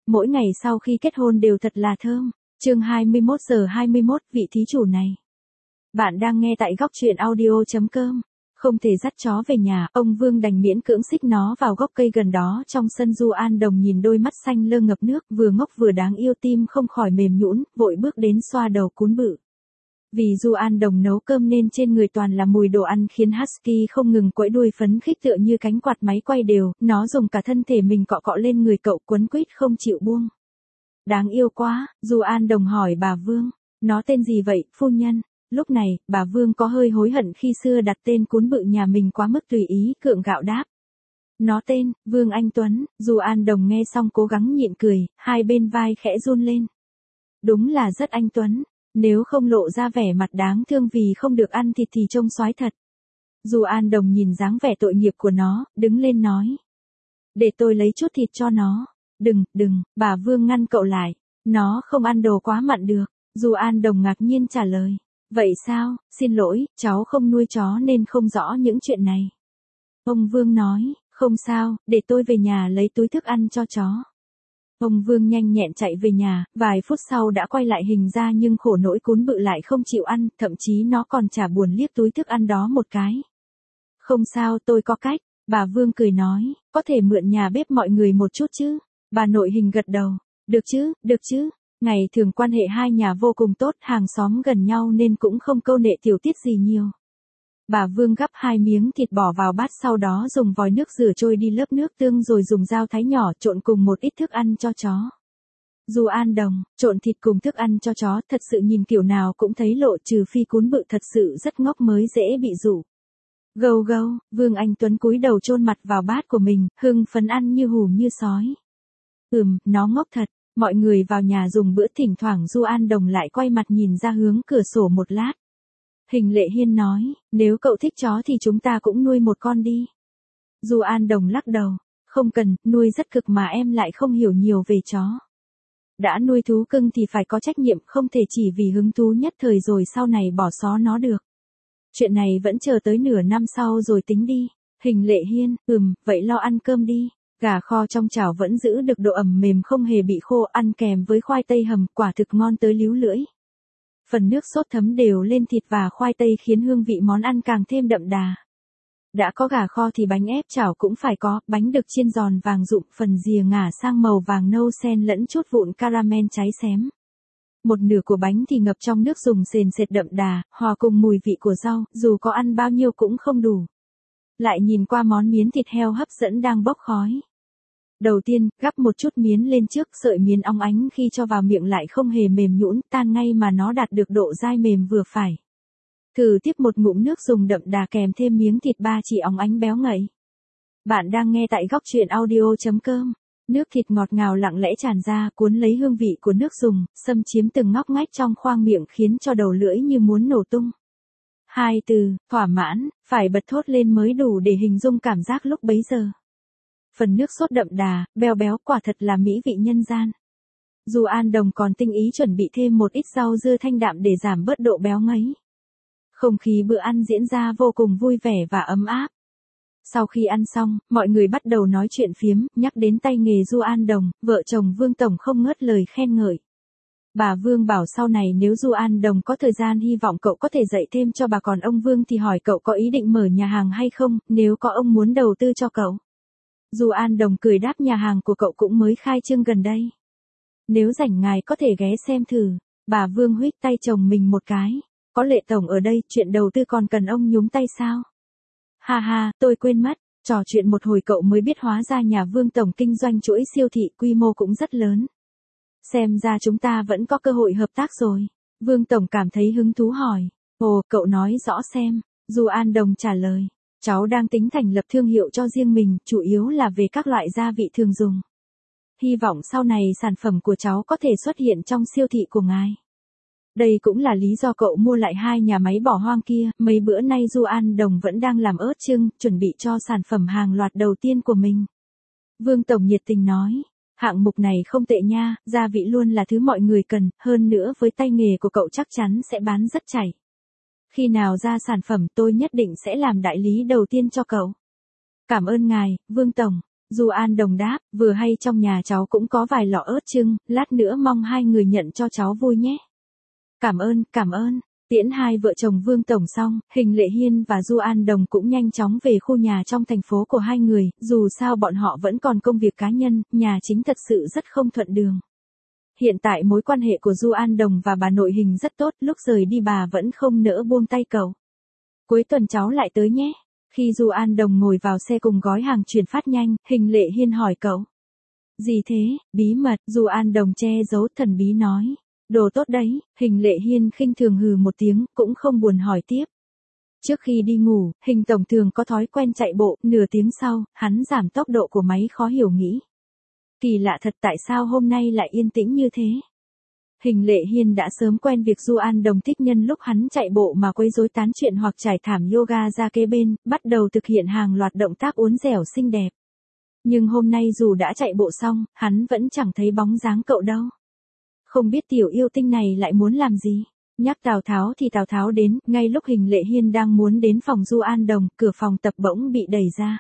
mỗi ngày sau khi kết hôn đều thật là thơm. Chương 21:21, vị thí chủ này. Bạn đang nghe tại góc truyện audio.com. Không thể dắt chó về nhà, ông Vương đành miễn cưỡng xích nó vào gốc cây gần đó trong sân. Du An Đồng nhìn đôi mắt xanh lơ ngập nước, vừa ngốc vừa đáng yêu, tim không khỏi mềm nhũn, vội bước đến xoa đầu cún bự. Vì Du An Đồng nấu cơm nên trên người toàn là mùi đồ ăn khiến Husky không ngừng quẫy đuôi phấn khích tựa như cánh quạt máy quay đều, nó dùng cả thân thể mình cọ cọ lên người cậu, quấn quýt không chịu buông. Đáng yêu quá, Du An Đồng hỏi bà Vương, nó tên gì vậy, phu nhân? Lúc này, bà Vương có hơi hối hận khi xưa đặt tên cún bự nhà mình quá mức tùy ý, gượng gạo đáp. Nó tên, Vương Anh Tuấn. Du An Đồng nghe xong cố gắng nhịn cười, hai bên vai khẽ run lên. Đúng là rất anh Tuấn, nếu không lộ ra vẻ mặt đáng thương vì không được ăn thịt thì trông soái thật. Du An Đồng nhìn dáng vẻ tội nghiệp của nó, đứng lên nói. Để tôi lấy chút thịt cho nó. Đừng, bà Vương ngăn cậu lại. Nó không ăn đồ quá mặn được. Du An Đồng ngạc nhiên trả lời. Vậy sao, xin lỗi, cháu không nuôi chó nên không rõ những chuyện này. Ông Vương nói, không sao, để tôi về nhà lấy túi thức ăn cho chó. Ông Vương nhanh nhẹn chạy về nhà, vài phút sau đã quay lại hình ra nhưng khổ nỗi cún bự lại không chịu ăn, thậm chí nó còn chả buồn liếc túi thức ăn đó một cái. Không sao, tôi có cách, bà Vương cười nói, có thể mượn nhà bếp mọi người một chút chứ. Bà nội hình gật đầu, được chứ. Ngày thường quan hệ hai nhà vô cùng tốt, hàng xóm gần nhau nên cũng không câu nệ tiểu tiết gì nhiều. Bà Vương gắp 2 miếng thịt bỏ vào bát, sau đó dùng vòi nước rửa trôi đi lớp nước tương rồi dùng dao thái nhỏ trộn cùng một ít thức ăn cho chó. Du An Đồng, trộn thịt cùng thức ăn cho chó thật sự nhìn kiểu nào cũng thấy lộ, trừ phi cún bự thật sự rất ngốc mới dễ bị dụ. Gâu, Vương Anh Tuấn cúi đầu chôn mặt vào bát của mình, hưng phấn ăn như hùm như sói. Nó ngốc thật. Mọi người vào nhà dùng bữa, thỉnh thoảng Du An Đồng lại quay mặt nhìn ra hướng cửa sổ một lát. Hình Lệ Hiên nói, nếu cậu thích chó thì chúng ta cũng nuôi một con đi. Du An Đồng lắc đầu, không cần, nuôi rất cực mà em lại không hiểu nhiều về chó. Đã nuôi thú cưng thì phải có trách nhiệm, không thể chỉ vì hứng thú nhất thời rồi sau này bỏ xó nó được. Chuyện này vẫn chờ tới nửa năm sau rồi tính đi. Hình Lệ Hiên, vậy lo ăn cơm đi. Gà kho trong chảo vẫn giữ được độ ẩm mềm không hề bị khô, ăn kèm với khoai tây hầm, quả thực ngon tới líu lưỡi. Phần nước sốt thấm đều lên thịt và khoai tây khiến hương vị món ăn càng thêm đậm đà. Đã có gà kho thì bánh ép chảo cũng phải có, bánh được chiên giòn vàng rụm, phần rìa ngả sang màu vàng nâu xen lẫn chút vụn caramel cháy xém. Một nửa của bánh thì ngập trong nước dùng sền sệt đậm đà, hòa cùng mùi vị của rau, dù có ăn bao nhiêu cũng không đủ. Lại nhìn qua món miến thịt heo hấp dẫn đang bốc khói. Đầu tiên, gắp một chút miến lên trước, sợi miến óng ánh khi cho vào miệng lại không hề mềm nhũn, tan ngay mà nó đạt được độ dai mềm vừa phải. Thử tiếp một ngụm nước dùng đậm đà kèm thêm miếng thịt ba chỉ óng ánh béo ngậy. Bạn đang nghe tại góc truyện audio.com. Nước thịt ngọt ngào lặng lẽ tràn ra, cuốn lấy hương vị của nước dùng, xâm chiếm từng ngóc ngách trong khoang miệng khiến cho đầu lưỡi như muốn nổ tung. 2 từ, thỏa mãn, phải bật thốt lên mới đủ để hình dung cảm giác lúc bấy giờ. Phần nước sốt đậm đà, béo quả thật là mỹ vị nhân gian. Du An Đồng còn tinh ý chuẩn bị thêm một ít rau dưa thanh đạm để giảm bớt độ béo ngấy. Không khí bữa ăn diễn ra vô cùng vui vẻ và ấm áp. Sau khi ăn xong, mọi người bắt đầu nói chuyện phiếm, nhắc đến tay nghề Du An Đồng, vợ chồng Vương Tổng không ngớt lời khen ngợi. Bà Vương bảo sau này nếu Du An Đồng có thời gian hy vọng cậu có thể dạy thêm cho bà, còn ông Vương thì hỏi cậu có ý định mở nhà hàng hay không, nếu có ông muốn đầu tư cho cậu. Du An Đồng cười đáp nhà hàng của cậu cũng mới khai trương gần đây. Nếu rảnh ngài có thể ghé xem thử. Bà Vương huých tay chồng mình một cái. Có Lệ Tổng ở đây, chuyện đầu tư còn cần ông nhúng tay sao? Ha, tôi quên mất. Trò chuyện một hồi cậu mới biết hóa ra nhà Vương Tổng kinh doanh chuỗi siêu thị, quy mô cũng rất lớn. Xem ra chúng ta vẫn có cơ hội hợp tác rồi. Vương Tổng cảm thấy hứng thú hỏi. Ồ, cậu nói rõ xem. Du An Đồng trả lời. Cháu đang tính thành lập thương hiệu cho riêng mình, chủ yếu là về các loại gia vị thường dùng. Hy vọng sau này sản phẩm của cháu có thể xuất hiện trong siêu thị của ngài. Đây cũng là lý do cậu mua lại 2 nhà máy bỏ hoang kia, mấy bữa nay Du An Đồng vẫn đang làm ớt chưng, chuẩn bị cho sản phẩm hàng loạt đầu tiên của mình. Vương Tổng nhiệt tình nói, hạng mục này không tệ nha, gia vị luôn là thứ mọi người cần, hơn nữa với tay nghề của cậu chắc chắn sẽ bán rất chảy. Khi nào ra sản phẩm tôi nhất định sẽ làm đại lý đầu tiên cho cậu. Cảm ơn ngài, Vương Tổng. Du An Đồng đáp, vừa hay trong nhà cháu cũng có vài lọ ớt chưng, lát nữa mong hai người nhận cho cháu vui nhé. Cảm ơn. Tiễn hai vợ chồng Vương Tổng xong, Hình Lệ Hiên và Du An Đồng cũng nhanh chóng về khu nhà trong thành phố của hai người, dù sao bọn họ vẫn còn công việc cá nhân, nhà chính thật sự rất không thuận đường. Hiện tại mối quan hệ của Du An Đồng và bà nội Hình rất tốt, lúc rời đi bà vẫn không nỡ buông tay cậu. Cuối tuần cháu lại tới nhé. Khi Du An Đồng ngồi vào xe cùng gói hàng chuyển phát nhanh, Hình Lệ Hiên hỏi cậu. Gì thế, bí mật, Du An Đồng che giấu thần bí nói. Đồ tốt đấy, Hình Lệ Hiên khinh thường hừ một tiếng, cũng không buồn hỏi tiếp. Trước khi đi ngủ, Hình Tổng thường có thói quen chạy bộ, nửa tiếng sau, hắn giảm tốc độ của máy khó hiểu nghĩ. Kỳ lạ thật, tại sao hôm nay lại yên tĩnh như thế? Hình Lệ Hiên đã sớm quen việc Du An Đồng thích nhân lúc hắn chạy bộ mà quấy rối tán chuyện hoặc trải thảm yoga ra kế bên, bắt đầu thực hiện hàng loạt động tác uốn dẻo xinh đẹp. Nhưng hôm nay dù đã chạy bộ xong, hắn vẫn chẳng thấy bóng dáng cậu đâu. Không biết tiểu yêu tinh này lại muốn làm gì? Nhắc Tào Tháo thì Tào Tháo đến, ngay lúc Hình Lệ Hiên đang muốn đến phòng Du An Đồng, cửa phòng tập bỗng bị đẩy ra.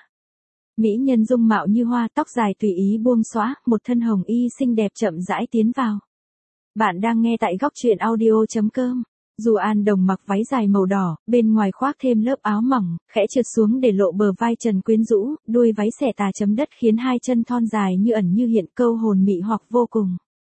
Mỹ nhân dung mạo như hoa, tóc dài tùy ý buông xõa, một thân hồng y xinh đẹp chậm rãi tiến vào. Bạn đang nghe tại góc truyện audio.com. Du An Đồng mặc váy dài màu đỏ, bên ngoài khoác thêm lớp áo mỏng, khẽ trượt xuống để lộ bờ vai trần quyến rũ, đuôi váy xẻ tà chấm đất khiến hai chân thon dài như ẩn như hiện câu hồn mị hoặc vô cùng.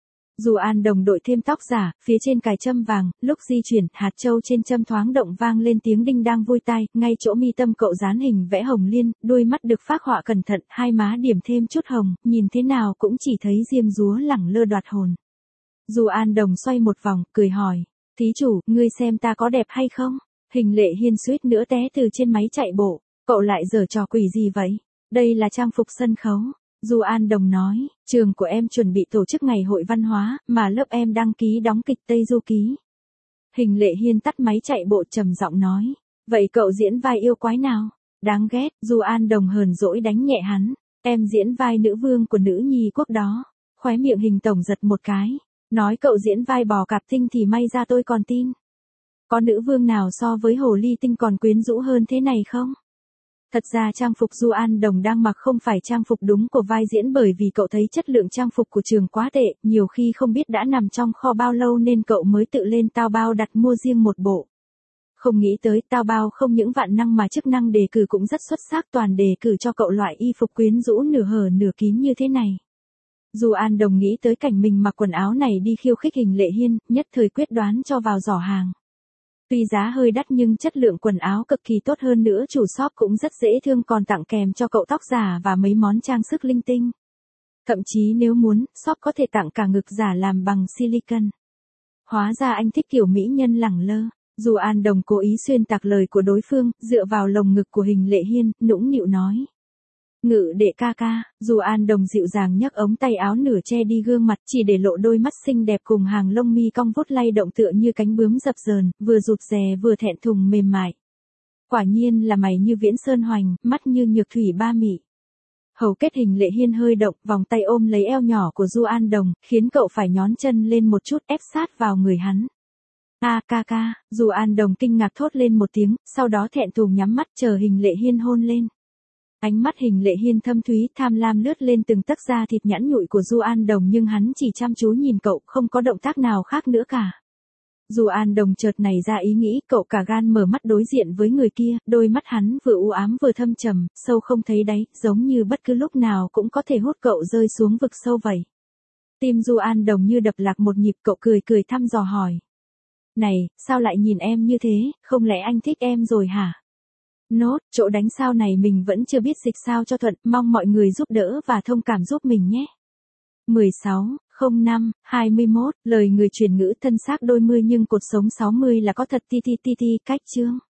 Du An Đồng đội thêm tóc giả, phía trên cài châm vàng, lúc di chuyển, hạt châu trên châm thoáng động vang lên tiếng đinh đang vui tai, ngay chỗ mi tâm cậu dán hình vẽ hồng liên, đôi mắt được phác họa cẩn thận, hai má điểm thêm chút hồng, nhìn thế nào cũng chỉ thấy diêm dúa lẳng lơ đoạt hồn. Du An Đồng xoay một vòng, cười hỏi, thí chủ, ngươi xem ta có đẹp hay không? Hình Lệ Hiên suýt nữa té từ trên máy chạy bộ, cậu lại giở trò quỷ gì vậy? Đây là trang phục sân khấu. Du An Đồng nói, trường của em chuẩn bị tổ chức ngày hội văn hóa, mà lớp em đăng ký đóng kịch Tây Du Ký. Hình Lệ Hiên tắt máy chạy bộ trầm giọng nói, vậy cậu diễn vai yêu quái nào? Đáng ghét, Du An Đồng hờn dỗi đánh nhẹ hắn, em diễn vai nữ vương của nữ nhi quốc đó. Khóe miệng Hình Tổng giật một cái, nói cậu diễn vai bò cạp tinh thì may ra tôi còn tin. Có nữ vương nào so với hồ ly tinh còn quyến rũ hơn thế này không? Thật ra trang phục Du An Đồng đang mặc không phải trang phục đúng của vai diễn bởi vì cậu thấy chất lượng trang phục của trường quá tệ, nhiều khi không biết đã nằm trong kho bao lâu nên cậu mới tự lên Taobao đặt mua riêng một bộ. Không nghĩ tới Taobao không những vạn năng mà chức năng đề cử cũng rất xuất sắc, toàn đề cử cho cậu loại y phục quyến rũ nửa hở nửa kín như thế này. Du An Đồng nghĩ tới cảnh mình mặc quần áo này đi khiêu khích Hình Lệ Hiên, nhất thời quyết đoán cho vào giỏ hàng. Tuy giá hơi đắt nhưng chất lượng quần áo cực kỳ tốt, hơn nữa chủ shop cũng rất dễ thương, còn tặng kèm cho cậu tóc giả và mấy món trang sức linh tinh. Thậm chí nếu muốn, shop có thể tặng cả ngực giả làm bằng silicon. Hóa ra anh thích kiểu mỹ nhân lẳng lơ. Du An Đồng cố ý xuyên tạc lời của đối phương, dựa vào lồng ngực của Hình Lệ Hiên, nũng nịu nói. Ngự đệ ca ca. Du An Đồng dịu dàng nhấc ống tay áo nửa che đi gương mặt, chỉ để lộ đôi mắt xinh đẹp cùng hàng lông mi cong vút lay động tựa như cánh bướm dập dờn, vừa rụt rè vừa thẹn thùng mềm mại. Quả nhiên là mày như viễn sơn hoành, mắt như nhược thủy ba mị. Hầu kết Hình Lệ Hiên hơi động, vòng tay ôm lấy eo nhỏ của Du An Đồng, khiến cậu phải nhón chân lên một chút ép sát vào người hắn. Ca ca, Du An Đồng kinh ngạc thốt lên một tiếng, sau đó thẹn thùng nhắm mắt chờ Hình Lệ Hiên hôn lên. Ánh mắt Hình Lệ Hiên thâm thúy tham lam lướt lên từng tấc da thịt nhẵn nhụi của Du An Đồng, nhưng hắn chỉ chăm chú nhìn cậu, không có động tác nào khác nữa cả. Du An Đồng chợt nảy ra ý nghĩ, cậu cả gan mở mắt đối diện với người kia, đôi mắt hắn vừa u ám vừa thâm trầm, sâu không thấy đáy, giống như bất cứ lúc nào cũng có thể hút cậu rơi xuống vực sâu vậy. Tim Du An Đồng như đập lạc một nhịp, cậu cười cười thăm dò hỏi. Này, sao lại nhìn em như thế, không lẽ anh thích em rồi hả? Nốt, chỗ đánh sao này mình vẫn chưa biết dịch sao cho thuận, mong mọi người giúp đỡ và thông cảm giúp mình nhé. 16/05/21, lời người truyền ngữ thân xác đôi mươi nhưng cột sống 60 là có thật ti, cách chương.